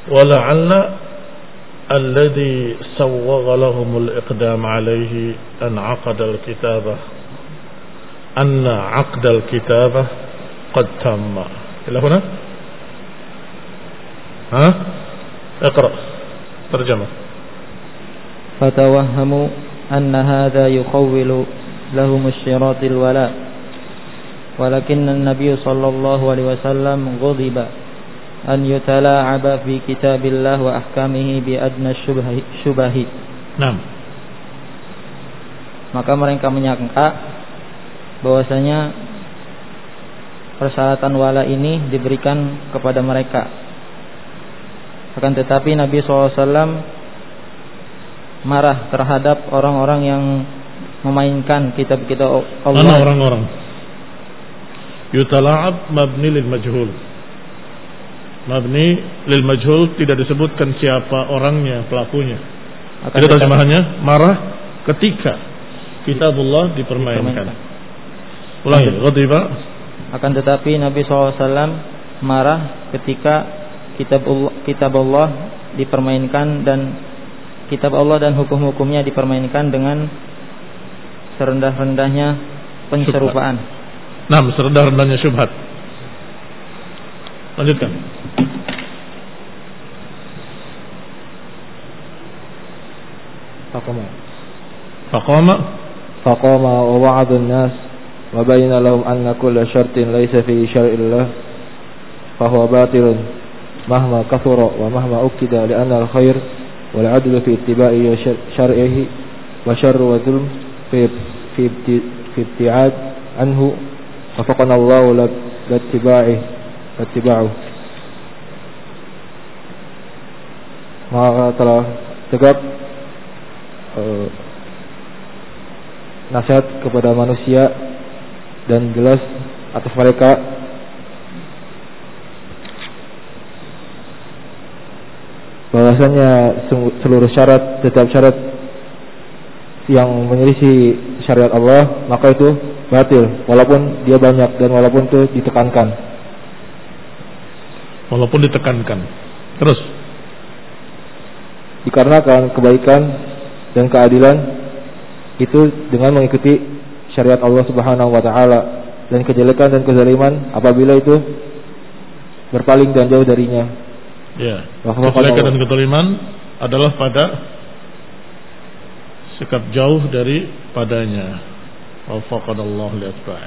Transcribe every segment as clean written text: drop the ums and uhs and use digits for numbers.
Wala'alla alladhi sawwagha lahumul iqdam alayhi an 'aqdal kitabah qad tamma. Ila huna? اقرأ ترجمة. فتوهموا أن هذا يخول لهم اشتراط الولاء ولكن النبي صلى الله عليه وسلم غضب أن يتلاعب في كتاب الله وأحكامه بأدنى الشبه. Naam. Maka mereka menyangka bahwasanya persyaratan wala ini diberikan kepada mereka. Akan tetapi Nabi SAW marah terhadap orang-orang yang memainkan kitab-kitab Allah. Mana orang-orang? Yutala'ab mabni lil majhul. Mabni lil majhul, tidak disebutkan siapa orangnya, pelakunya. Itu terjemahannya, marah ketika kitabullah dipermainkan. Ulangi, ghadiba. Akan tetapi Nabi SAW marah ketika kitab Allah dipermainkan dan kitab Allah dan hukum-hukumnya dipermainkan dengan serendah-rendahnya penserupaan. Nah, serendah-rendahnya syubhat. Lanjutkan. Faqama wa wa'adha an-nas wa bayyana lahum anna kulla shartin laysa fi syar'illah fa huwa batilun mahma kathura wa mahma ukida li'anna al-khair wal 'adlu fi ittiba'i syar'ihi wa syarru wa dhulm fi ibti'ad anhu wafaqana Allahu lattiba'u. Maka telah tegak nasihat kepada manusia dan jelas atas mereka bahwasanya seluruh syarat, setiap syarat yang menyelisih syariat Allah maka itu batil, walaupun dia banyak dan walaupun itu ditekankan. Terus dikarenakan kebaikan dan keadilan itu dengan mengikuti syariat Allah Subhanahu wa taala, dan kejelekan dan kezaliman apabila itu berpaling dan jauh darinya. Ya, kejelekan dan kezaliman adalah pada sikap jauh dari padanya. Wafaqadallahu li atba'i.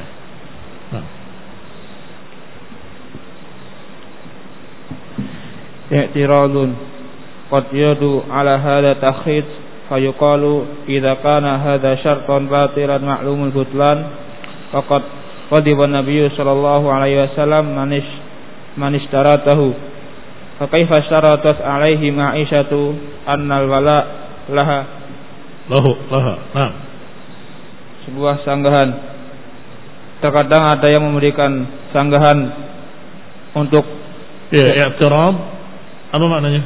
I'tiradun qad yadu ala hadha takhid fayuqalu idza kana hadha syartan batilan ma'lumul butlan faqad qadiba an-nabiy sallallahu alaihi wasallam man ishtaratahu fa kaifa syaratat alaihi ma'ishatu annal wala laha. Nah, sebuah sanggahan. Terkadang ada yang memberikan sanggahan untuk i'tirad. Apa maknanya?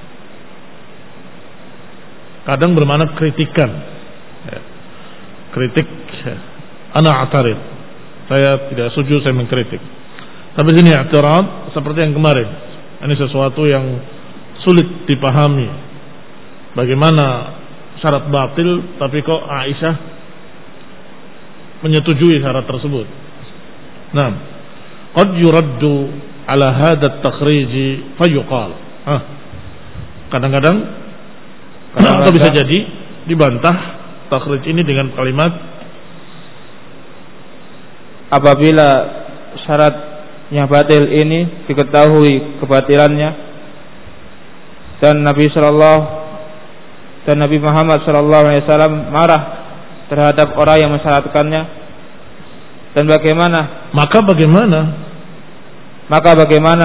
Kadang bermakna kritikan. Kritik. Ana a'tarid. Saya tidak setuju, saya mengkritik. Tapi sini i'tirad seperti yang kemarin. Ini sesuatu yang sulit dipahami. Bagaimana syarat batil tapi kok Aisyah menyetujui syarat tersebut. Nah, qad yuraddu ala hadha at-takhrij fayuqal. Kadang-kadang atau bisa jadi dibantah takhrij ini dengan kalimat apabila syarat yang batil ini diketahui kebatilannya dan Nabi Muhammad sallallahu alaihi wasallam marah terhadap orang yang mensyaratkannya, dan bagaimana? Maka bagaimana?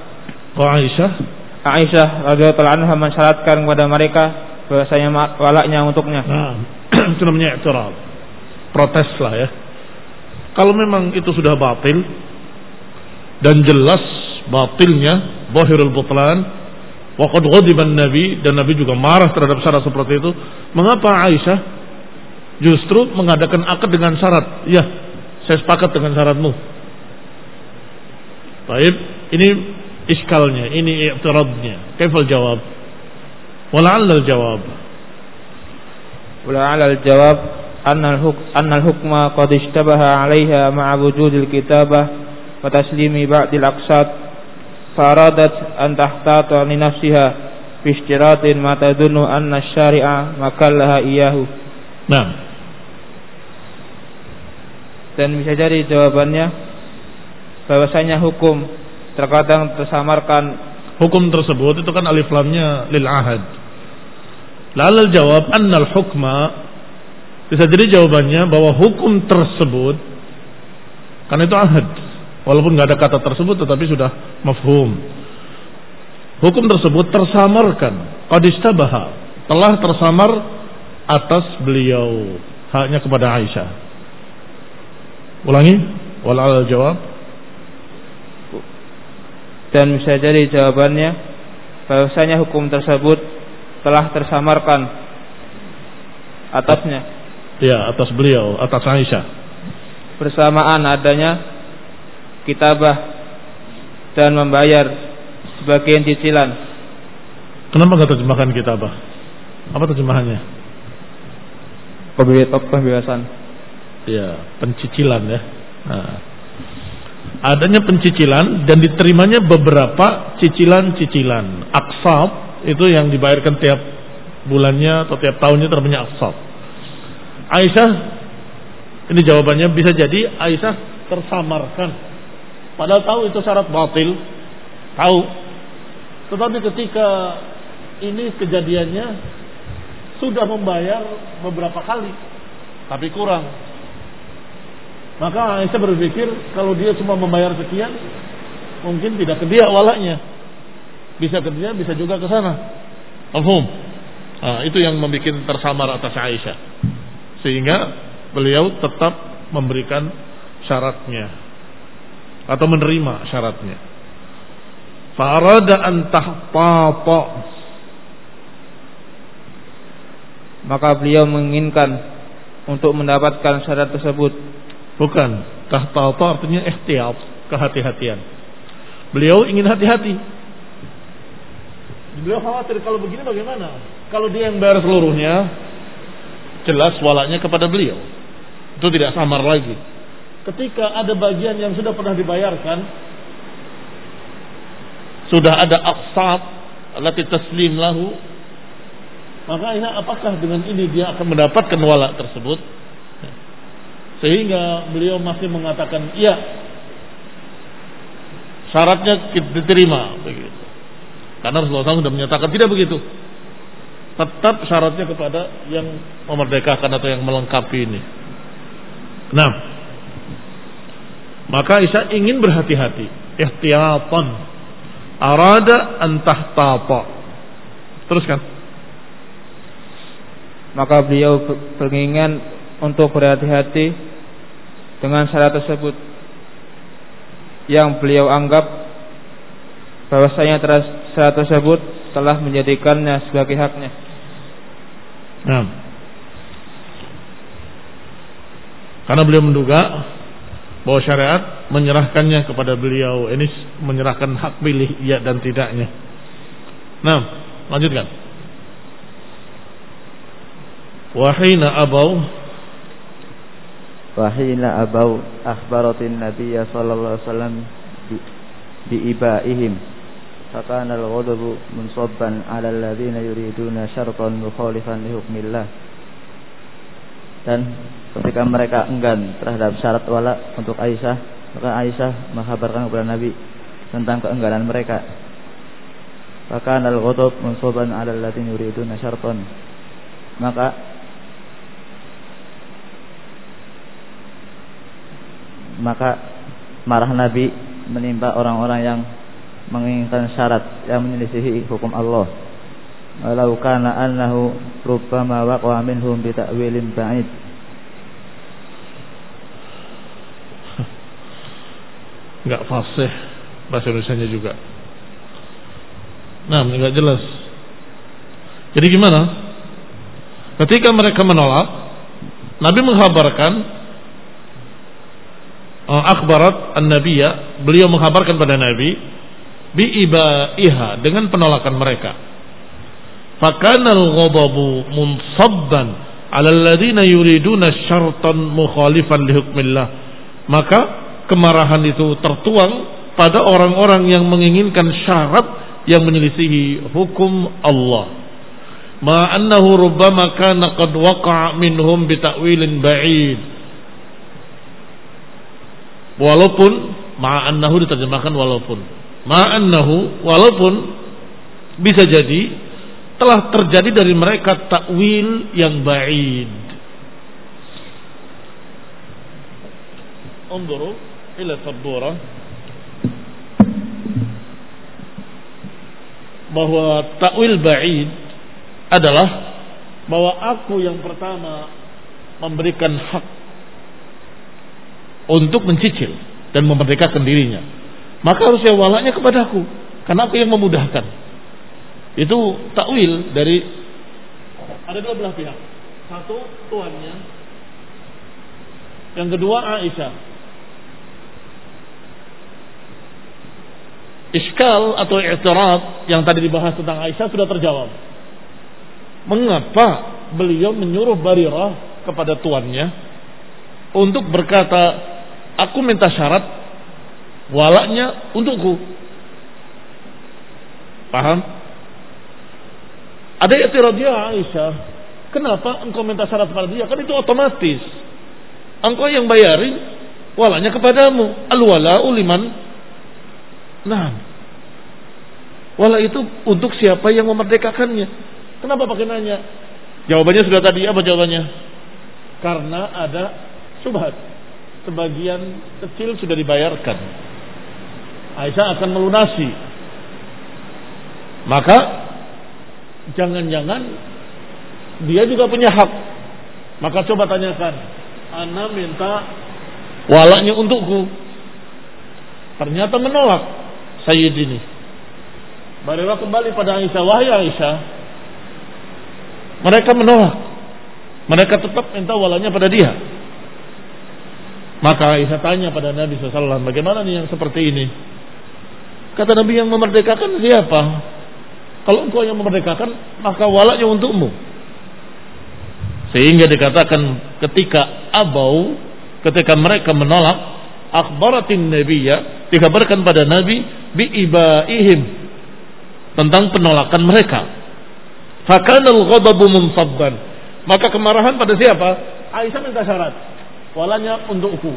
Aisyah radhiyallahu anha mensyaratkan kepada mereka bahwasanya walaknya untuknya. Nah, itu namanya i'tirad. Proteslah ya. Kalau memang itu sudah batil dan jelas batilnya, zahirul butlan, wa qad ghadiba an-nabi, dan Nabi juga marah terhadap syarat seperti itu, mengapa Aisyah justru mengadakan akad dengan syarat? Ya, saya sepakat dengan syaratmu. Baik, ini iskalnya, ini i'tiradnya. Kaifal jawab? Wala'alla al-jawab. Wala'alla al-jawab anna al-hukma qad ishtabaha 'alayha ma'a wujudil kitabah wa taslimi ba'dil aqsad faradat an tahtata li nafsiha bi ishtiratin ma tadunnu anna asy-syari'a makallaha iyyahu. Nah. Dan bisa jadi jawabannya bahwasanya hukum terkadang tersamarkan. Hukum tersebut itu kan alif lamnya lil ahad. Lal jawab annal hukma, bisa jadi jawabannya bahwa hukum tersebut, karena itu ahad, walaupun nggak ada kata tersebut tetapi sudah mafhum. Hukum tersebut tersamarkan, qad istabaha, telah tersamar atas beliau, haknya kepada Aisyah. Ulangi, wal jawab. Dan bisa jadi jawabannya bahwasanya hukum tersebut telah tersamarkan atasnya. Ya, atas beliau, atas Aisyah. Bersamaan adanya kitabah dan membayar sebagian cicilan. Kenapa enggak terjemahkan kitabah? Apa terjemahannya? Pembebasan. Ya, pencicilan ya. Nah, adanya pencicilan dan diterimanya beberapa cicilan-cicilan. Aqsab itu yang dibayarkan tiap bulannya atau tiap tahunnya namanya aqsab. Aisyah, ini jawabannya bisa jadi Aisyah tersamarkan. Padahal tahu itu syarat batil, tahu. Tetapi ketika ini kejadiannya sudah membayar beberapa kali, tapi kurang. Maka Aisyah berpikir kalau dia cuma membayar sekian, mungkin tidak ke dia walaknya. Bisa ke dia, bisa juga ke sana. Mafhum? Nah, itu yang membuat tersamar atas Aisyah. Sehingga beliau tetap memberikan syaratnya atau menerima syaratnya. Fa'arada an tahtata, maka beliau menginginkan untuk mendapatkan syarat tersebut. Bukan, tahtata artinya ihtiyat, kehati-hatian. Beliau ingin hati-hati. Beliau khawatir kalau begini bagaimana? Kalau dia yang bayar seluruhnya, jelas walaknya kepada beliau. Itu tidak samar lagi. Ketika ada bagian yang sudah pernah dibayarkan, sudah ada aqsad allati taslim lahu, maka apakah dengan ini dia akan mendapatkan walak tersebut? Sehingga beliau masih mengatakan iya, syaratnya diterima begitu. Karena Rasulullah SAW sudah menyatakan tidak begitu. Tetap syaratnya kepada yang memerdekakan atau yang melengkapi ini. Nah, maka Aisyah ingin berhati-hati, ihtiyatan. Arada an tahtata. Teruskan. Maka beliau beringinkan untuk berhati-hati dengan syarat tersebut yang beliau anggap bahwasanya syarat tersebut telah menjadikannya sebagai haknya. Nah, karena beliau menduga bahwa syariat menyerahkannya kepada beliau, ini menyerahkan hak pilih iya dan tidaknya. Nah, lanjutkan. Wahina abau akhbaratin nabiyya sallallahu alaihi wasallam bi ibaihim fakana al-ghadabu munsabban 'ala alladhina yuriduna syartan mukhalifan li hukmillah. Dan ketika mereka enggan terhadap syarat wala untuk Aisyah, maka Aisyah menghabarkan kepada Nabi tentang keengganan mereka. Fakana al-ghadab munsabban 'ala alladhina yuriduna syartan, maka marah Nabi menimpa orang-orang yang menginginkan syarat yang menyelisihi hukum Allah. Walau kana annahu rubbama waqa'a minhum bi ta'wilin ba'id. Enggak fasih bahasa Indonesianya juga. Nah, enggak jelas. Jadi gimana? Ketika mereka menolak, Nabi menghabarkan akhbarat an-nabiyya, beliau menghabarkan pada Nabi biibaiha, dengan penolakan mereka. Fakana al-ghadabu munsabban 'ala alladziina yuriduna syartan mukhalifan li hukmillah. Maka kemarahan itu tertuang pada orang-orang yang menginginkan syarat yang menyelisihi hukum Allah. Ma annahu rubbama kana qad waqa'a minhum bi ta'wilin ba'id. Walaupun ma'annahu diterjemahkan walaupun. Ma'annahu walaupun bisa jadi telah terjadi dari mereka takwil yang ba'id. Unzuru ila sabura, bahwa takwil ba'id adalah bahwa aku yang pertama memberikan hak untuk mencicil dan memerdekakan dirinya, maka harusnya walaknya kepadaku karena aku yang memudahkan. Itu takwil dari ada dua belah pihak. Satu tuannya, yang kedua Aisyah. Iskal atau i'tirad yang tadi dibahas tentang Aisyah sudah terjawab. Mengapa beliau menyuruh Barirah kepada tuannya untuk berkata, aku minta syarat walaknya untukku. Paham? Ada i'tirad dia Aisyah, kenapa engkau minta syarat pada dia? Kan itu otomatis. Engkau yang bayarin walaknya kepadamu. Al-wala'u liman. Nah, wala itu untuk siapa yang memerdekakannya. Kenapa pakai nanya? Jawabannya sudah tadi. Apa jawabannya? Karena ada syubhat. Sebagian kecil sudah dibayarkan. Aisyah akan melunasi. Maka jangan-jangan dia juga punya hak. Maka coba tanyakan, ana minta walaknya untukku. Ternyata menolak Sayyid ini. Barirah kembali pada Aisyah, wahai Aisyah, mereka menolak. Mereka tetap minta walaknya pada dia. Maka Aisyah tanya pada Nabi SAW, bagaimana nih yang seperti ini? Kata Nabi, yang memerdekakan siapa? Kalau engkau yang memerdekakan, maka walaknya untukmu. Sehingga dikatakan ketika mereka menolak, akhbaratin nabiyya, dikabarkan pada Nabi biibaihim, tentang penolakan mereka. Fakanal ghadabu munsabban, maka kemarahan pada siapa? Aisyah minta syarat, walanya untukku.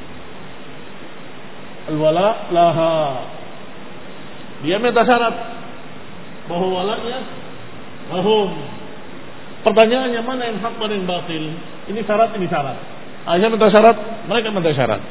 Al-wala laha, dia minta syarat bahwa walanya lahum. Pertanyaannya, mana yang hak, mana yang batil? Ini syarat, ini syarat. Aisyah minta syarat, mereka minta syarat.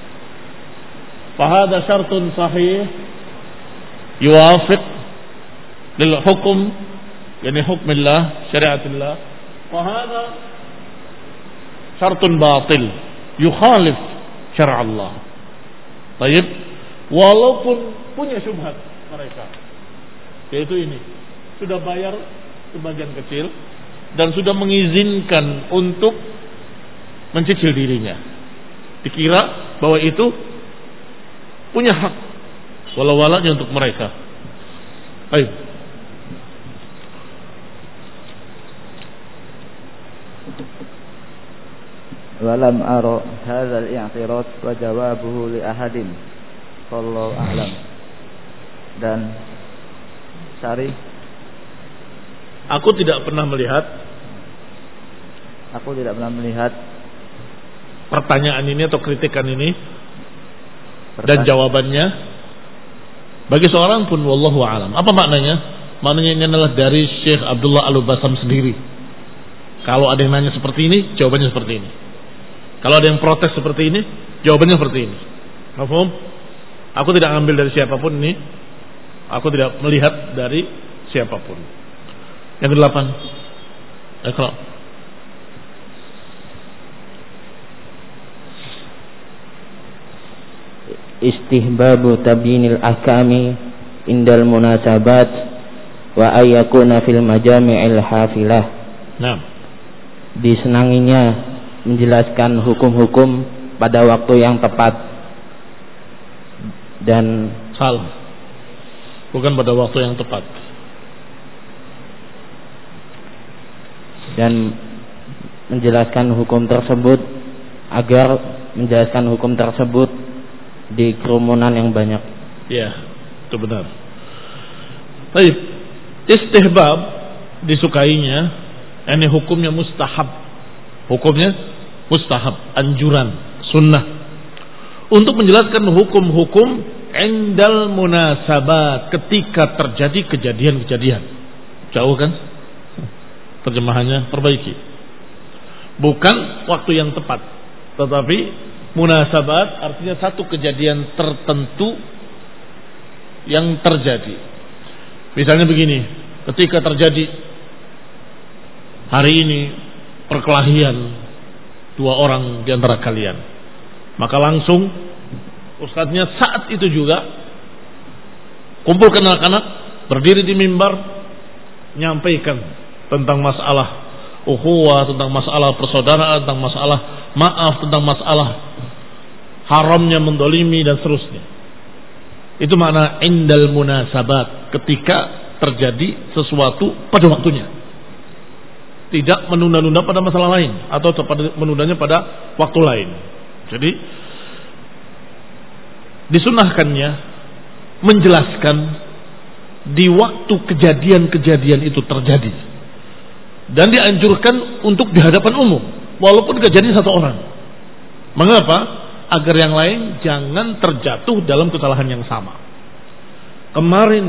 Fahada syartun sahih yuwafiq lil hukum, yani hukmillah, syariatillah. Fahada syartun batil yukhalif syar'allah. Baik, walaupun punya syubhat mereka, yaitu ini, sudah bayar sebagian kecil dan sudah mengizinkan untuk mencicil dirinya, dikira bahwa itu punya hak, walau walaknya untuk mereka. Ayo. Walam ara hadzal i'tirad wa jawabuhu li ahadin. Wallahu a'lam. Dan Syarih, aku tidak pernah melihat pertanyaan ini atau kritikan ini dan jawabannya bagi seorang pun, wallahu a'lam. Apa maknanya? Maknanya ini adalah dari Syekh Abdullah Al-Basam sendiri. Kalau ada yang nanya seperti ini, jawabannya seperti ini. Kalau ada yang protes seperti ini, jawabannya seperti ini. Paham? Aku tidak ambil dari siapapun ini. Aku tidak melihat dari siapapun. Yang ke-8. Iqra. Istihbabu tabyinil ahkami indal munasabat wa ayyakuna fil majami'il hafilah. Nah, disenanginya menjelaskan hukum-hukum pada waktu yang tepat dan bukan pada waktu yang tepat. Dan menjelaskan hukum tersebut agar menjelaskan hukum tersebut di kerumunan yang banyak. Ya, itu benar. Baik, istihbab disukainya, ini hukumnya mustahab. Hukumnya mustahab, anjuran, sunnah. Untuk menjelaskan hukum-hukum indal munasabat, ketika terjadi kejadian-kejadian. Jauh kan? Terjemahannya perbaiki. Bukan waktu yang tepat, tetapi munasabat artinya satu kejadian tertentu yang terjadi. Misalnya begini, ketika terjadi hari ini perkelahian dua orang di antara kalian, maka langsung ustadznya saat itu juga kumpulkan anak-anak, berdiri di mimbar, menyampaikan tentang masalah ukhuwah, tentang masalah persaudaraan, tentang masalah maaf, tentang masalah haramnya mendolimi dan seterusnya. Itu makna indal munasabat, ketika terjadi sesuatu pada waktunya, tidak menunda-nunda pada masalah lain atau menundanya pada waktu lain. Jadi disunahkannya menjelaskan di waktu kejadian-kejadian itu terjadi, dan dianjurkan untuk di hadapan umum walaupun kejadian satu orang. Mengapa? Agar yang lain jangan terjatuh dalam kesalahan yang sama. Kemarin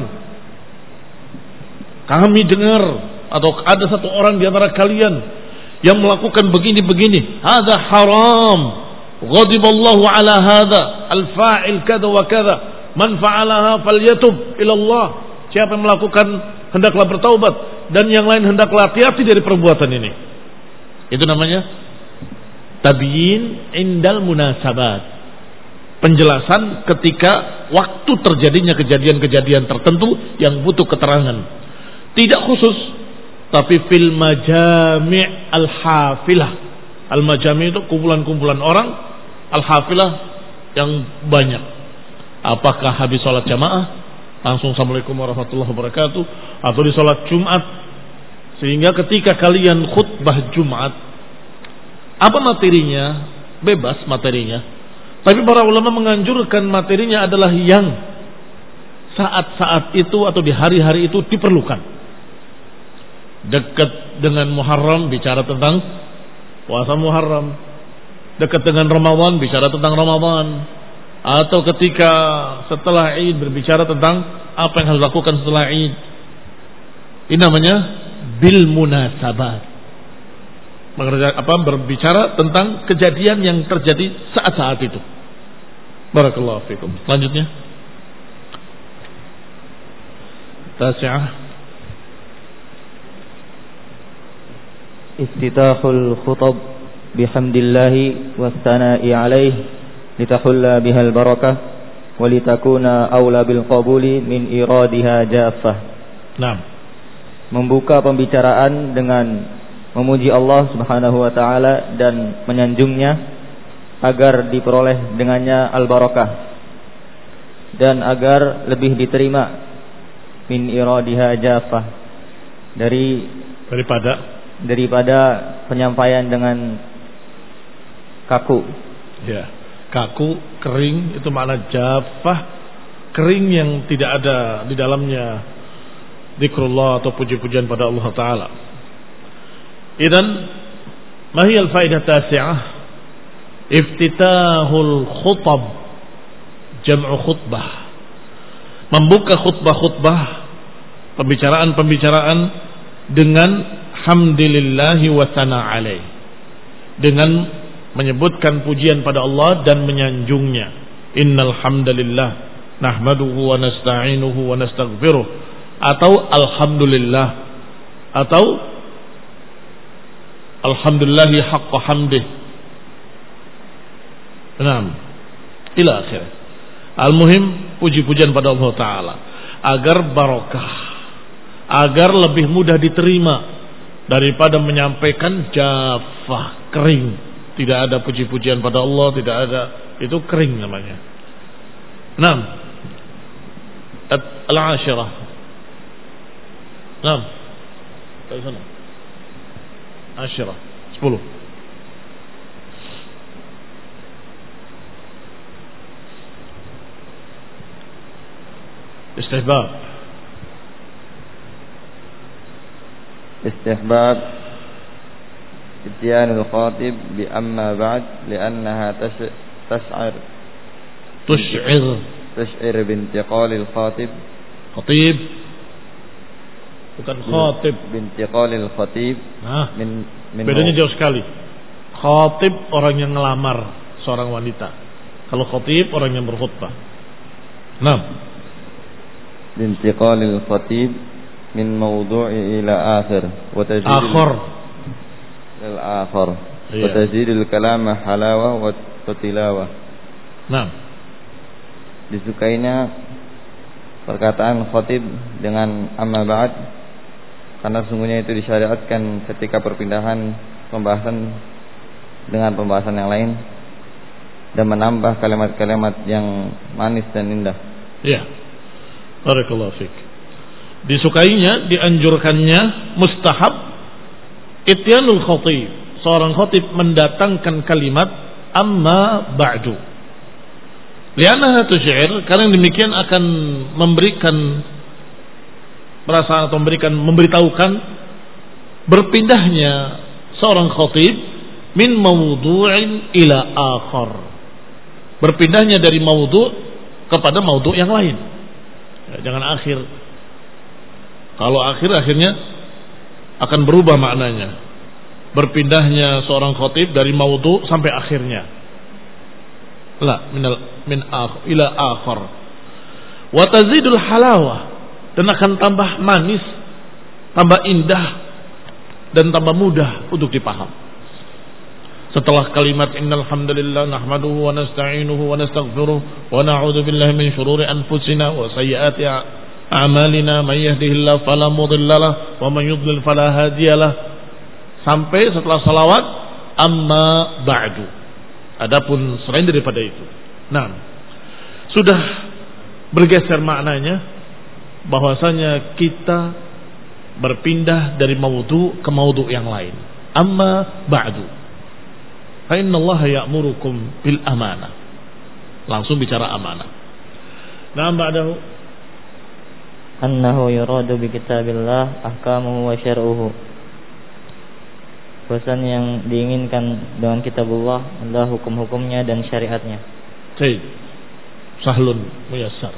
kami dengar atau ada satu orang di antara kalian yang melakukan begini-begini, hadza haram, ghadiballahu ala hadza, al-fa'il kada wa kada, man fa'alaha falyatub ila Allah. Siapa yang melakukan hendaklah bertaubat, dan yang lain hendaklah hati-hati dari perbuatan ini. Itu namanya tabyin indal munasabat, penjelasan ketika waktu terjadinya kejadian-kejadian tertentu yang butuh keterangan. Tidak khusus, tapi fil majami' al-hafilah. Al-majami' itu kumpulan-kumpulan orang, al-hafilah yang banyak. Apakah habis sholat jamaah langsung assalamualaikum warahmatullahi wabarakatuh, atau di sholat Jumat, sehingga ketika kalian khutbah Jumat, apa materinya? Bebas materinya, tapi para ulama menganjurkan materinya adalah yang saat-saat itu atau di hari-hari itu diperlukan. Dekat dengan Muharram bicara tentang puasa Muharram, dekat dengan Ramadan bicara tentang Ramadan, atau ketika setelah Id berbicara tentang apa yang harus dilakukan setelah Id. Ini namanya bil munasabat, berbicara tentang kejadian yang terjadi saat-saat itu. Barakallahu fikum. Selanjutnya, tasi'ah, iftitahul khutab bihamdillahi wassana'i alaihi litahulla bihal barakah walitakuna awla bil qabuli min iradiha jaffah. Naam. Membuka pembicaraan dengan memuji Allah Subhanahu wa taala dan menyanjungnya agar diperoleh dengannya al-barakah dan agar lebih diterima min iradiha jaffah daripada penyampaian dengan kaku. Ya. Kaku, kering, itu makna jafah, kering yang tidak ada di dalamnya zikrullah atau puji-pujian pada Allah Ta'ala. Idan mahiyal faidah tasi'ah, iftitahul khutab, jam'u khutbah, membuka khutbah-khutbah, pembicaraan-pembicaraan dengan hamdilillahi wa sana alaih, dengan menyebutkan pujian pada Allah dan menyanjungnya. Innal hamdalillah nahmaduhu wa nasta'inuhu wa nastaghfiruh, atau alhamdulillah, atau alhamdulillahi haqqa hamdih. Naam, ila akhir. Al-muhim puji-pujian pada Allah Ta'ala agar barakah, agar lebih mudah diterima daripada menyampaikan jafah, kering. Tidak ada puji-pujian pada Allah, tidak ada, itu kering namanya. 6. al-ashirah. Naam. Dari sana. Ashirah. 10. Istihbab. Istihbab Ityanul khatib bi amma ba'd li'annaha تشعر بانتقال الخاطب خطيب bukan khatib, بانتقال الخطيب من bedanya jauh sekali. Khatib orang yang ngelamar seorang wanita, kalau khatib orang yang berkhutbah. Nah, بانتقال الخطيب من موضوع إلى آخر وتزيد الكلام حلاوة وتلاوة. Nah, disukainya perkataan khatib dengan amma ba'd karena sungguhnya itu disyariatkan ketika perpindahan pembahasan dengan pembahasan yang lain dan menambah kalimat-kalimat yang manis dan indah. Ya. Barakallahu fiik. Disukainya, dianjurkannya, mustahab ityanul khatib. Seorang khatib mendatangkan kalimat amma ba'du. Liannaha tusy'ir, karena demikian akan memberikan perasaan atau memberitahukan berpindahnya seorang khatib min mawdu'in ila akhar. Berpindahnya dari maudhu' kepada maudhu' yang lain. Ya, jangan akhir. Kalau akhirnya akan berubah maknanya. Berpindahnya seorang khatib dari maudhu' sampai akhirnya. La ila akhar. Wa tazidul halawah, dan akan tambah manis, tambah indah dan tambah mudah untuk dipaham. Setelah kalimat innal hamdalillah nahmaduhu wa nasta'inuhu wa nastaghfiruh wa na'udzu billahi min shururi anfusina wa sayyiati a'malina may yahdihillahu fala mudhillalah wa man yudlil fala hadiyalah, sampai setelah salawat amma ba'du. Adapun selain daripada itu, nah, sudah bergeser maknanya bahwasanya kita berpindah dari maudhu ke maudhu yang lain. Amma ba'du, fa innallaha ya'murukum bil amanah. Langsung bicara amanah. Nah, ba'dahu annahu yuradu bi kitabillah ahkamuhu wa syar'uhu. Bahwasan yang diinginkan dengan kitabullah adalah hukum-hukumnya dan syariatnya. Baik. Sahlun muyassar.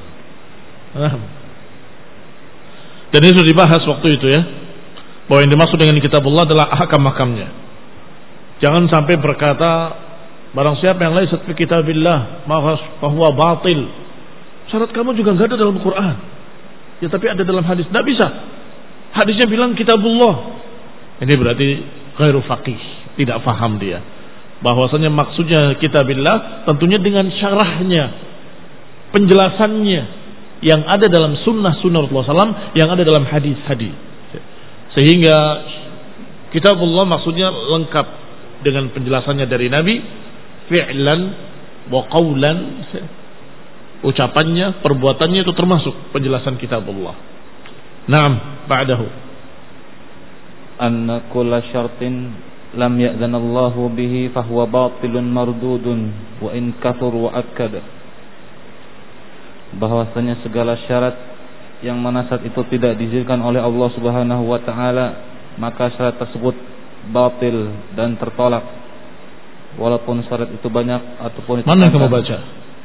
Dan ini sudah dibahas waktu itu ya, bahwa yang dimaksud dengan kitabullah adalah ahkam-ahkamnya. Jangan sampai berkata barang siapa yang lain fi kitabillah maka huwa batil. Syarat kamu juga enggak ada dalam Quran. Ya tapi ada dalam hadis. Enggak bisa. Hadisnya bilang kitabullah. Ini berarti ghairu faqih, tidak faham dia. Bahwasanya maksudnya kitabillah tentunya dengan syarahnya, penjelasannya yang ada dalam sunnah-sunnah Rasulullah SAW, yang ada dalam hadis-hadis. Sehingga kitabullah maksudnya lengkap dengan penjelasannya dari Nabi, fi'lan wa qawlan, ucapannya, perbuatannya itu termasuk penjelasan kitabullah. Naam, ba'dahu anna kulla syartin lam ya'zanallahu bihi fahuwa batilun mardudun wa in kathur wa akkad. Bahwasanya segala syarat yang mana syarat itu tidak diizinkan oleh Allah Subhanahu wa taala, maka syarat tersebut batil dan tertolak walaupun syarat itu banyak ataupun itu mana kamu baca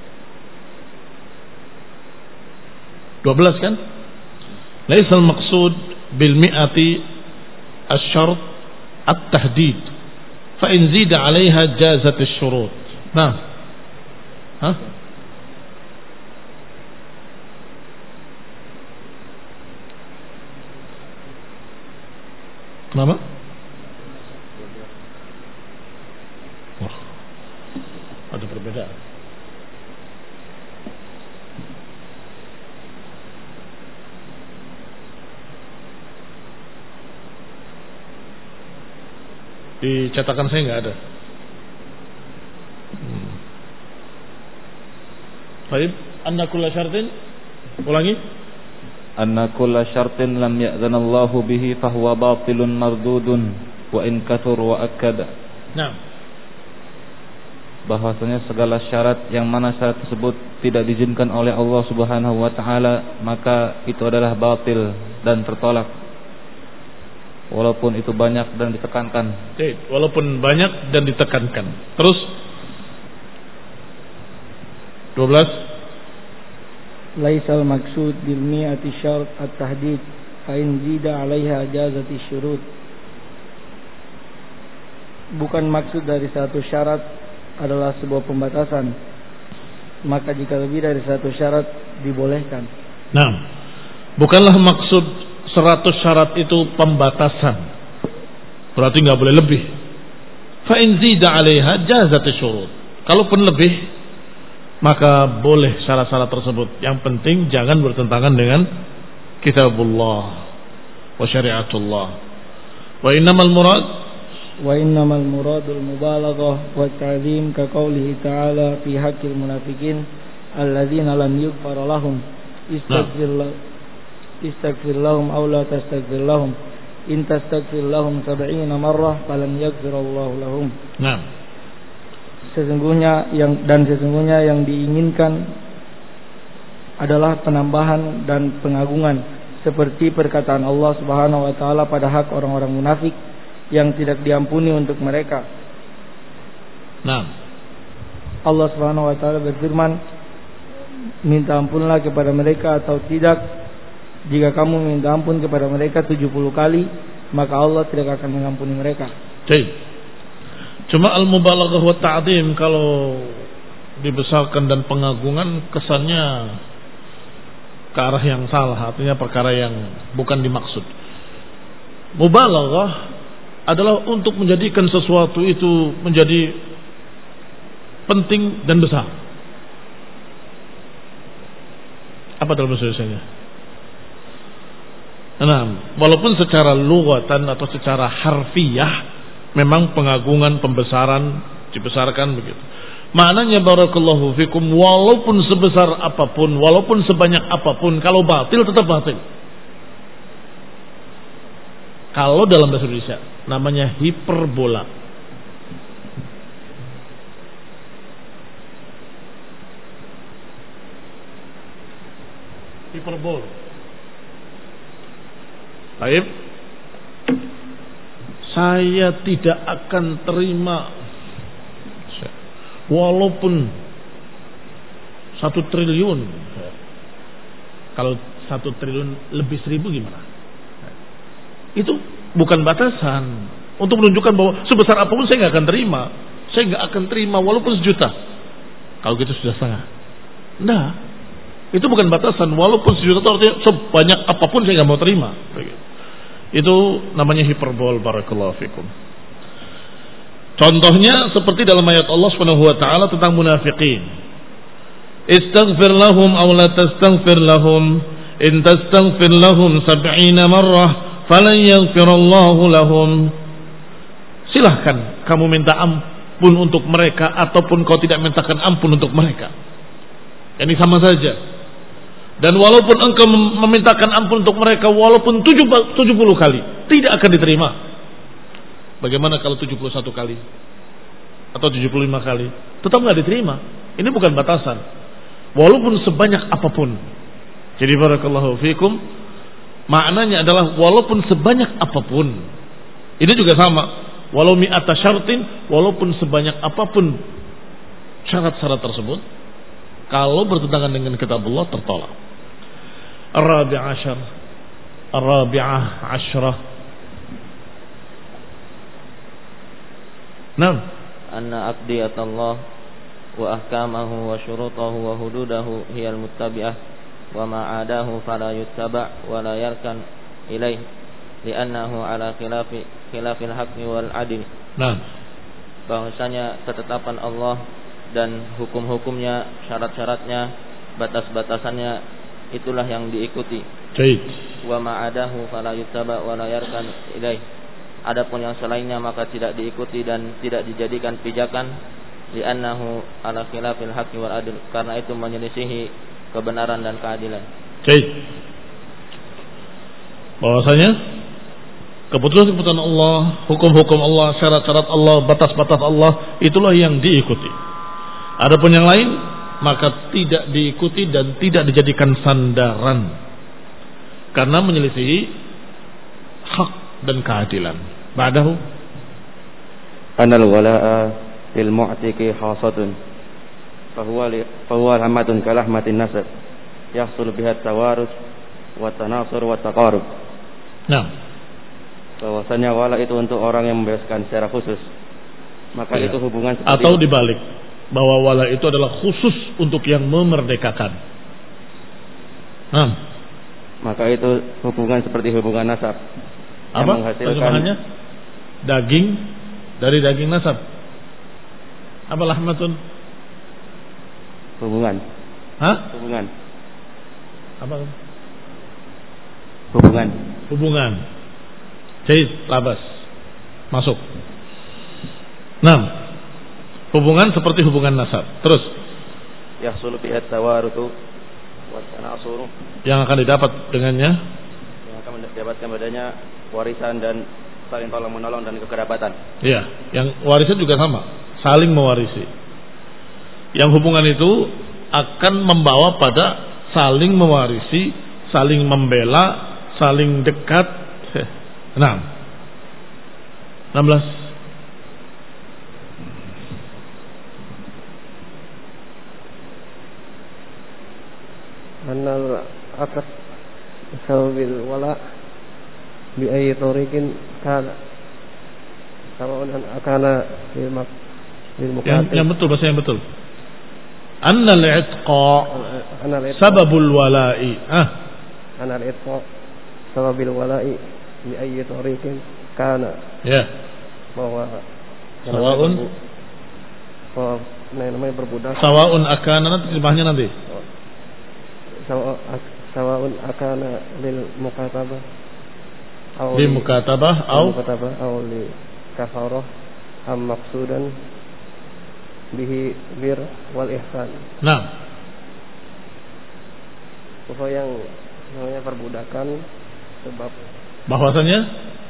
12 kan? Laisal maqsud bil mi'ati الشرط التحديد فإن زيد عليها جازت الشروط. Nah, kenapa? Wah, ada perbedaan. Di cetakan saya nggak ada. Baik, anda kulla syartin, ulangi. anna kulla syartin lam ya'zanallahu bihi fahuwa batilun mardudun wa in kathur wa akkada. Nah, bahwasanya segala syarat yang mana syarat tersebut tidak diizinkan oleh Allah Subhanahu wa taala, maka itu adalah batil dan tertolak walaupun itu banyak dan ditekankan. Walaupun banyak dan ditekankan. Terus 12. Laisal maksud bil mi'ati syart at-tahdid fa in zida 'alaiha jazati syurut. Bukan maksud dari satu syarat adalah sebuah pembatasan, maka jika lebih dari satu syarat dibolehkan. Nah, bukanlah maksud 100 syarat itu pembatasan, berarti nggak boleh lebih. Fa in zida 'alaiha jazati syurut. Kalaupun lebih, maka boleh syarat-syarat tersebut. Yang penting jangan bertentangan dengan kitabullah wa syariatullah. Wa innamal muradul mubalaghah wa ta'zim ka qoulihi ta'ala fi haqqil munafiqin alladzina lam yughfar lahum istaghfir lahum aw la tastaghfir lahum in tastaghfir lahum 70 marrah falan yaghfirallahu lahum. Nah, sesungguhnya yang diinginkan adalah penambahan dan pengagungan seperti perkataan Allah Subhanahu wa taala pada hak orang-orang munafik yang tidak diampuni untuk mereka. Nah, Allah Subhanahu wa taala berfirman, minta ampunlah kepada mereka atau tidak. Jika kamu minta ampun kepada mereka 70 kali, maka Allah tidak akan mengampuni mereka. Cuma al-mubalaghah wa ta'zim kalau dibesarkan dan pengagungan kesannya ke arah yang salah, artinya perkara yang bukan dimaksud. Mubalaghah adalah untuk menjadikan sesuatu itu menjadi penting dan besar. Apa dalam bahasa Indonesia? Nah, walaupun secara lughatan atau secara harfiah memang pengagungan, pembesaran, dibesarkan begitu. Maknanya barakallahu fikum, walaupun sebesar apapun, walaupun sebanyak apapun, kalau batil tetap batil. Kalau dalam bahasa Indonesia namanya hiperbola. Hiperbol. Baik. Saya tidak akan terima walaupun 1 triliun. Kalau 1 triliun lebih 1000 gimana? Itu bukan batasan untuk menunjukkan bahwa sebesar apapun saya nggak akan terima. Saya nggak akan terima walaupun 1 juta. Kalau gitu sudah setengah. Nah, itu bukan batasan. Walaupun 1 juta itu artinya sebanyak apapun saya nggak mau terima. Itu namanya hiperbol. Barakallahu fikum. Contohnya seperti dalam ayat Allah Subhanahu wa taala tentang munafiqin. Istaghfir lahum aw la tastaghfir lahum in tastaghfir lahum 70 marrah falan yaghfirallahu lahum. Silahkan kamu minta ampun untuk mereka ataupun kau tidak mintakan ampun untuk mereka. Ini sama saja. Dan walaupun engkau memintakan ampun untuk mereka walaupun 70 kali, tidak akan diterima. Bagaimana kalau 71 kali atau 75 kali? Tetap nggak diterima. Ini bukan batasan. Walaupun sebanyak apapun. Jadi barakallahu fikum, maknanya adalah walaupun sebanyak apapun. Ini juga sama. Walau mi'ata syartin, walaupun sebanyak apapun syarat-syarat tersebut, kalau bertentangan dengan kitabullah tertolak. Ar-rabi'ah asyrah. Naam. Anna aqdiyatullah wa ahkamahu wa syurutahu wa hududahu hiyal muttabi'ah wa ma'adahu fala yuttaba' wa la yarkan ilaih li'annahu ala khilafil haqqi wal adil. Naam. Bahwasanya ketetapan Allah dan hukum-hukumnya, syarat-syaratnya, batas-batasannya itulah yang diikuti. Baik. Wa ma'adahu fala yuttaba' wa la yarkan ilaih. Adapun yang selainnya maka tidak diikuti dan tidak dijadikan pijakan, li'annahu ala khilafil haqqi wal adl, karena itu menyelisihi kebenaran dan keadilan. Baik. bahwasanya keputusan-keputusan Allah, hukum-hukum Allah, syarat-syarat Allah, batas-batas Allah, itulah yang diikuti. Adapun yang lain maka tidak diikuti dan tidak dijadikan sandaran karena menyelisihi hak dan keadilan. Ba'dahu anal wala'a lil mu'tiqi khasatun fahuwa rahmatun kalahmatin nasab yahsul biha tawarus wa tanasur wa taqarub. Nah, bahwasanya wala itu untuk orang yang membebaskan secara khusus, maka itu hubungan seperti atau dibalik, bahwa wala itu adalah khusus untuk yang memerdekakan. Nah, maka itu hubungan seperti hubungan nasab. Apa terjemahannya? Daging dari daging nasab. Apa lahmatun? Hubungan. Hah? Hubungan. Apa? Hubungan. Hubungan. Jahit, labas. Masuk. Nah, hubungan seperti hubungan nasab. Terus yahsul biha tawarutu wa tanasuru. Yang akan didapat dengannya, yang akan mendapatkan padanya warisan dan saling tolong menolong dan kekerabatan. Iya, yang warisan juga sama, saling mewarisi. Yang hubungan itu akan membawa pada saling mewarisi, saling membela, saling dekat. Nah, 16. Anal akad sawabil wala bi ayyi tariqin kana sawaun akana lil muqatil. Yang betul, bahasa yang betul. Annal itqa sababul wala'i. Anal itqa sawabil wala'i bi ayyi tariqin kana. Ya. Bahwa sawaun namanya berbudak. Sawaun akana, nanti terjemahnya nanti. Sawaun akana lil mukatabah li mukatabah au li kafarah am maqsudan bihi bir wal ihsan. Nah, bahwa yang namanya perbudakan sebab bahwasanya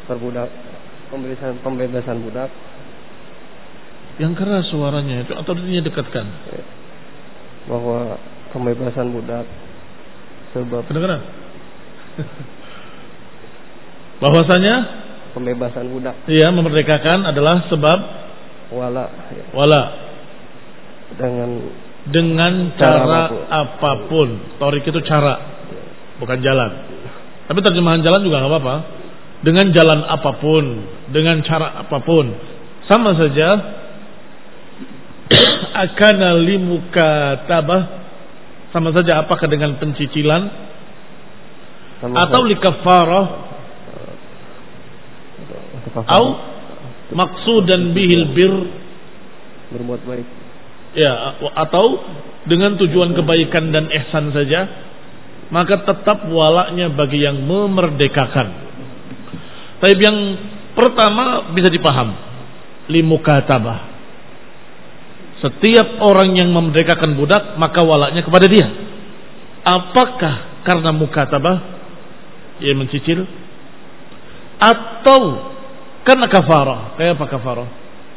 pembebasan budak. Yang keras suaranya itu atau dia dekatkan. Bahwa pembebasan budak sebab kedengaran. Bahwasanya pembebasan budak, iya, memerdekakan adalah sebab wala dengan cara apapun. Torik itu cara, bukan jalan. Tapi terjemahan jalan juga nggak apa-apa. Dengan jalan apapun, dengan cara apapun, sama saja. Akana limukatabah, sama saja apakah dengan pencicilan atau likafarah atau maksudan bihil bir, berbuat baik, ya, atau dengan tujuan kebaikan dan ihsan saja, maka tetap walaknya bagi yang memerdekakan. Tapi yang pertama bisa dipaham, limukatabah. Setiap orang yang memerdekakan budak maka walaknya kepada dia. Apakah karena mukatabah, ia mencicil, atau karena kafarah? Kayak apa kafarah?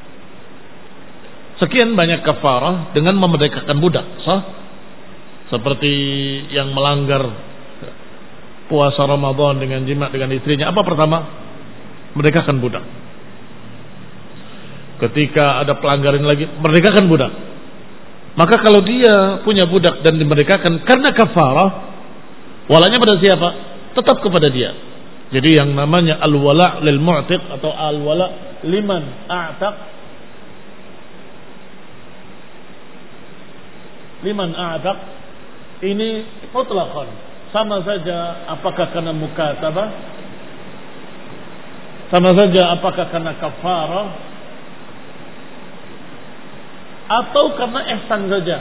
Sekian banyak kafarah dengan memerdekakan budak, sah? Seperti yang melanggar puasa Ramadan dengan jima dengan istrinya. Apa pertama? Merdekakan budak. Ketika ada pelanggaran lagi, merdekakan budak. Maka kalau dia punya budak dan dimerdekakan karena kafarah, walanya pada siapa? Tetap kepada dia. Jadi yang namanya al-wala' lil mu'tiq atau al-wala' liman a'taq, ini mutlaqan, sama saja apakah karena mukatabah, sama saja apakah karena kafarah, atau karena ihsan saja,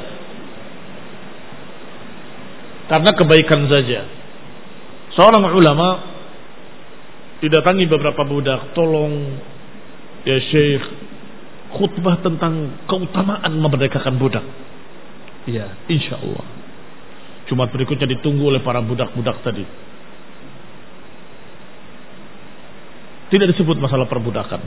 karena kebaikan saja. Seorang ulama didatangi beberapa budak, tolong ya Syekh, khutbah tentang keutamaan memerdekakan budak. Ya, insya Allah. Jumat berikutnya ditunggu oleh para budak-budak tadi. Tidak disebut masalah perbudakan.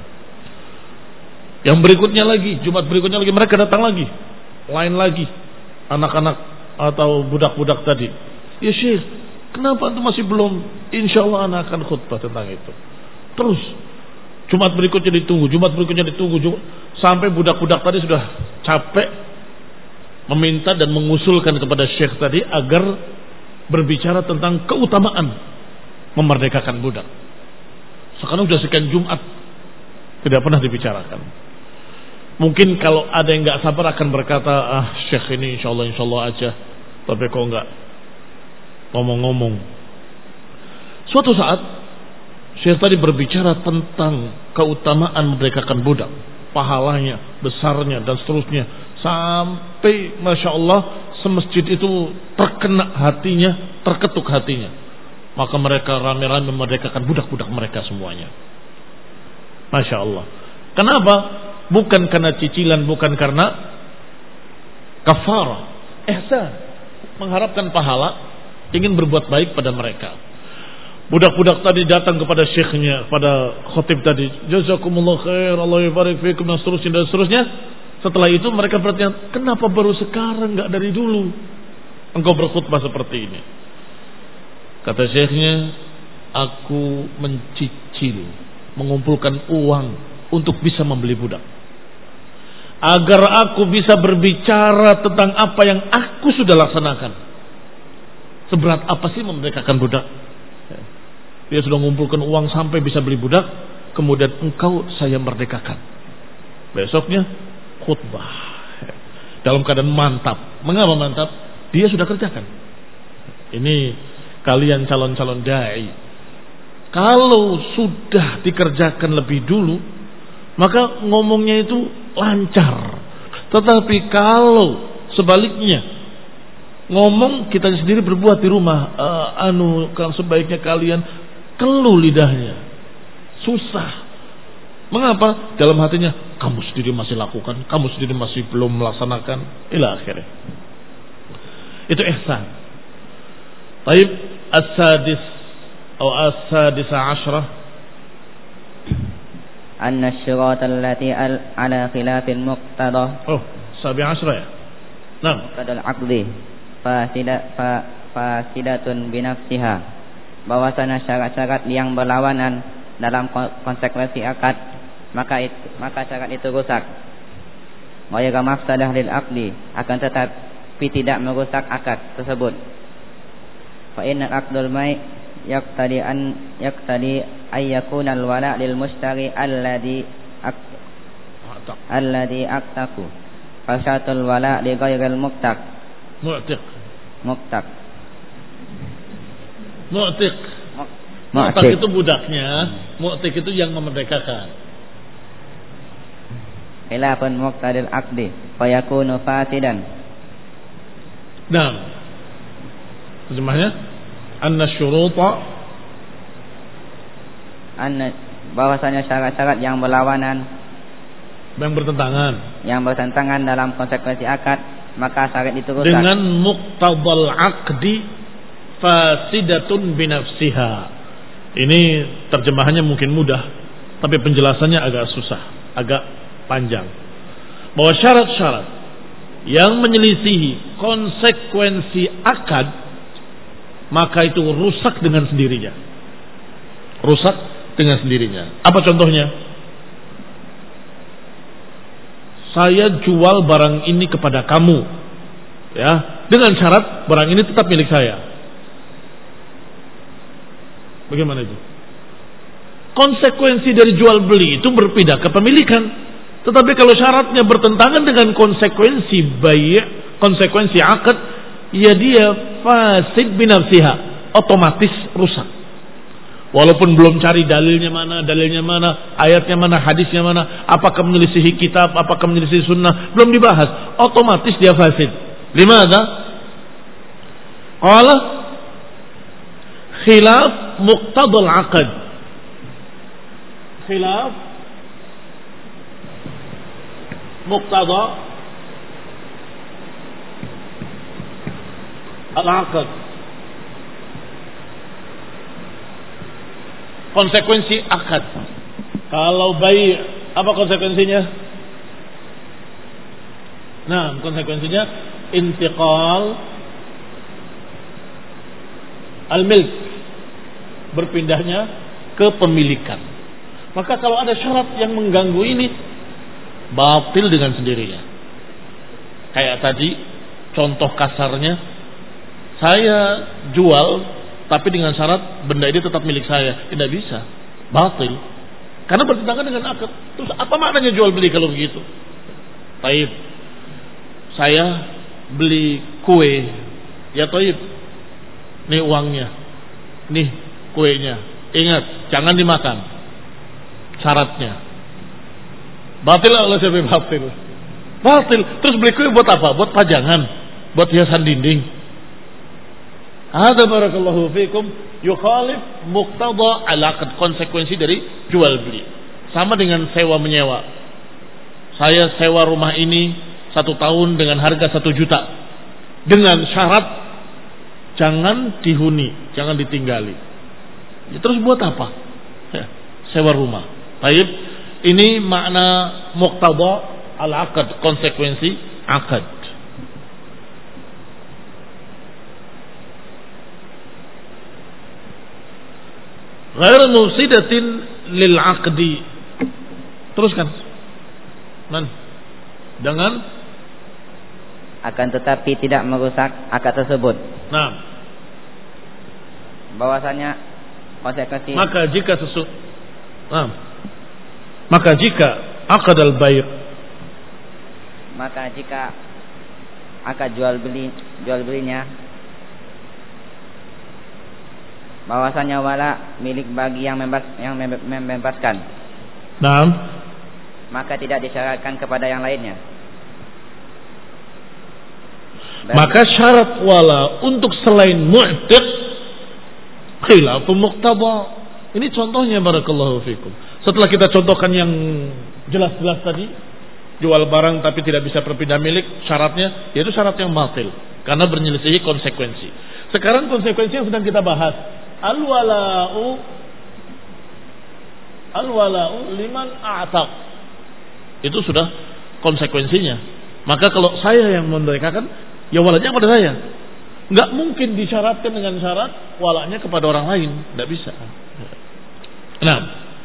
Yang berikutnya lagi, Jumat berikutnya lagi mereka datang lagi, lain lagi, anak-anak atau budak-budak tadi. Ya Syekh, kenapa antum masih belum? Insya Allah anak akan khutbah tentang itu. Terus Jumat berikutnya ditunggu, Jumat berikutnya ditunggu, sampai budak-budak tadi sudah capek meminta dan mengusulkan kepada Syekh tadi agar berbicara tentang keutamaan memerdekakan budak. Sekarang sudah sekian Jumat tidak pernah dibicarakan. Mungkin kalau ada yang nggak sabar akan berkata, Syekh ini insya Allah aja, tapi kok nggak ngomong-ngomong. Suatu saat Syekh tadi berbicara tentang keutamaan memerdekakan budak, pahalanya, besarnya dan seterusnya, sampai masya Allah semasjid itu terkena hatinya, terketuk hatinya. Maka mereka rame-rame memerdekakan budak-budak mereka semuanya. Masya Allah. Kenapa? Bukan karena cicilan, bukan karena kafarah, ihsan, mengharapkan pahala, ingin berbuat baik pada mereka. Budak-budak tadi datang kepada syekhnya, pada khotib tadi, jazakumullah khair, Allah yabarik fikum, dan seterusnya. Setelah itu mereka bertanya, kenapa baru sekarang, nggak dari dulu engkau berkhutbah seperti ini? Kata syekhnya, aku mencicil, mengumpulkan uang untuk bisa membeli budak, agar aku bisa berbicara tentang apa yang aku sudah laksanakan. Seberat apa sih memerdekakan budak? Dia sudah mengumpulkan uang sampai bisa beli budak, kemudian engkau saya merdekakan. Besoknya khutbah dalam keadaan mantap. Mengapa mantap? Dia sudah kerjakan. Ini kalian calon-calon dai, kalau sudah dikerjakan lebih dulu, maka ngomongnya itu lancar. Tetapi kalau sebaliknya, ngomong kita sendiri berbuat di rumah, kalau sebaiknya kalian keluh lidahnya, susah. Mengapa? Dalam hatinya, kamu sendiri masih lakukan, kamu sendiri masih belum melaksanakan, ila akhirnya. Itu ihsan. Taib as-sadis atau as-sadisa asyrah, anna asy-syurat allati ala khilafil muqtadah. sabi asyrah ya. Nah, muqtadal aqdi fasidatun binafsiha, bahwasanya syarat-syarat yang berlawanan dalam konsekuensi akad, maka syarat itu rusak. Wa ya mafsadah lil aqdi, akan tetapi tidak merusak akad tersebut. Fa inna aqdul mai yaqtadi ay yakuna al wala lil mushtari alladhi aqtaku, fa syatul wala li ghairil muqtaq. Mu'tiq itu budaknya, mu'tiq itu yang memerdekakan. Khilafun muqtadil aqdi fa yakunu fasidan. Nah, terjemahnya anna syuruta, bahwasanya syarat-syarat yang berlawanan, yang bertentangan dalam konsekuensi akad, maka syarat itu rusak. Dengan muqtadal aqdi fasidatun binafsiha. Ini terjemahannya mungkin mudah, tapi penjelasannya agak susah, agak panjang. Bahwa syarat-syarat yang menyelisihi konsekuensi akad, maka itu rusak dengan sendirinya. Rusak dengan sendirinya. Apa contohnya? Saya jual barang ini kepada kamu, ya, dengan syarat barang ini tetap milik saya. Bagaimana itu? Konsekuensi dari jual beli itu berpindah kepemilikan. Tetapi kalau syaratnya bertentangan dengan konsekuensi bai', konsekuensi akad, ya dia fasid binafsiha, otomatis rusak. Walaupun belum cari dalilnya mana, ayatnya mana, hadisnya mana, apakah menyelisihi kitab, apakah menyelisihi sunnah, belum dibahas, otomatis dia fasid. Limada? Qala khilaf muqtadal aqd. Khilaf muqtada al-aqd. konsekuensi akad. Kalau bai', apa konsekuensinya? Nah, konsekuensinya intiqal al-milk, berpindahnya kepemilikan. Maka kalau ada syarat yang mengganggu ini, batil dengan sendirinya. Kayak tadi contoh kasarnya, saya jual tapi dengan syarat benda ini tetap milik saya. Tidak bisa, batil, karena bertentangan dengan akad. Terus apa maknanya jual beli kalau begitu? Taib, saya beli kue, ya taib, nih uangnya, nih kuenya, ingat jangan dimakan, syaratnya. Batil Allah siapa batil? Batil. Terus beli kue buat apa? Buat pajangan, buat hiasan dinding. Hadza barakallahu fikum yukhalif muqtada al-aqd, konsekuensi dari jual beli. Sama dengan sewa menyewa. Saya sewa rumah ini 1 tahun dengan harga 1 juta. Dengan syarat jangan dihuni, jangan ditinggali. Ya, terus buat apa? Ya, sewa rumah. Baik, ini makna muqtada al-aqd, konsekuensi akad. Ghair mufsidatin lil aqdi. Teruskan. Man. Dengan akan tetapi tidak merusak akad tersebut. Nah. Bahwasanya konsekuensi maka jika akad al-bai', maka jika akad jual belinya bahwasanya wala milik bagi yang membebaskan. Naam. Maka tidak disyaratkan kepada yang lainnya. Maka syarat wala untuk selain mu'tiq khilafun muqtada. Ini contohnya barakallahu fikum. Setelah kita contohkan yang jelas-jelas tadi, jual barang tapi tidak bisa berpindah milik, syaratnya yaitu syarat yang batil karena bernyelisihi konsekuensi. Sekarang konsekuensi yang sedang kita bahas, al-wala'u liman a'taq. Itu sudah konsekuensinya. Maka kalau saya yang memerdekakan, ya walanya kepada saya. Enggak mungkin disyaratkan dengan syarat walanya kepada orang lain, enggak bisa. Nah,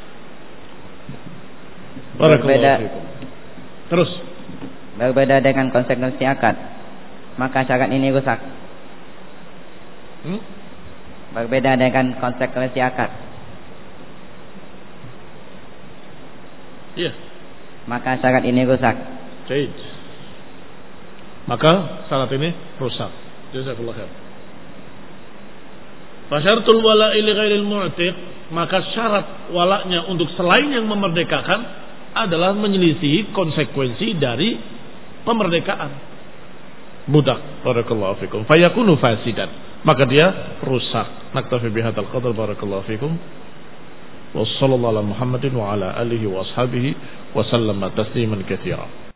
berbeda. Terus Berbeda dengan konsekuensi akad, maka syarat ini rusak. Berbeda dengan konsekuensi akad. Iya. Maka syarat ini rusak. Baik. Maka syarat ini rusak. Jazakallahu khair. Fasyaratul wala'i li ghairil mu'tiq, maka syarat walaknya untuk selain yang memerdekakan adalah menyelisihi konsekuensi dari pemerdekaan budak. Barakallahu fikum. Fayakunu fasidan, maka dia rusak. Naktafi bihadzal qadar. Barakallahu fikum. Wassallallahu ala Muhammadin wa ala alihi wa ashabihi wa sallama tasliman katsira.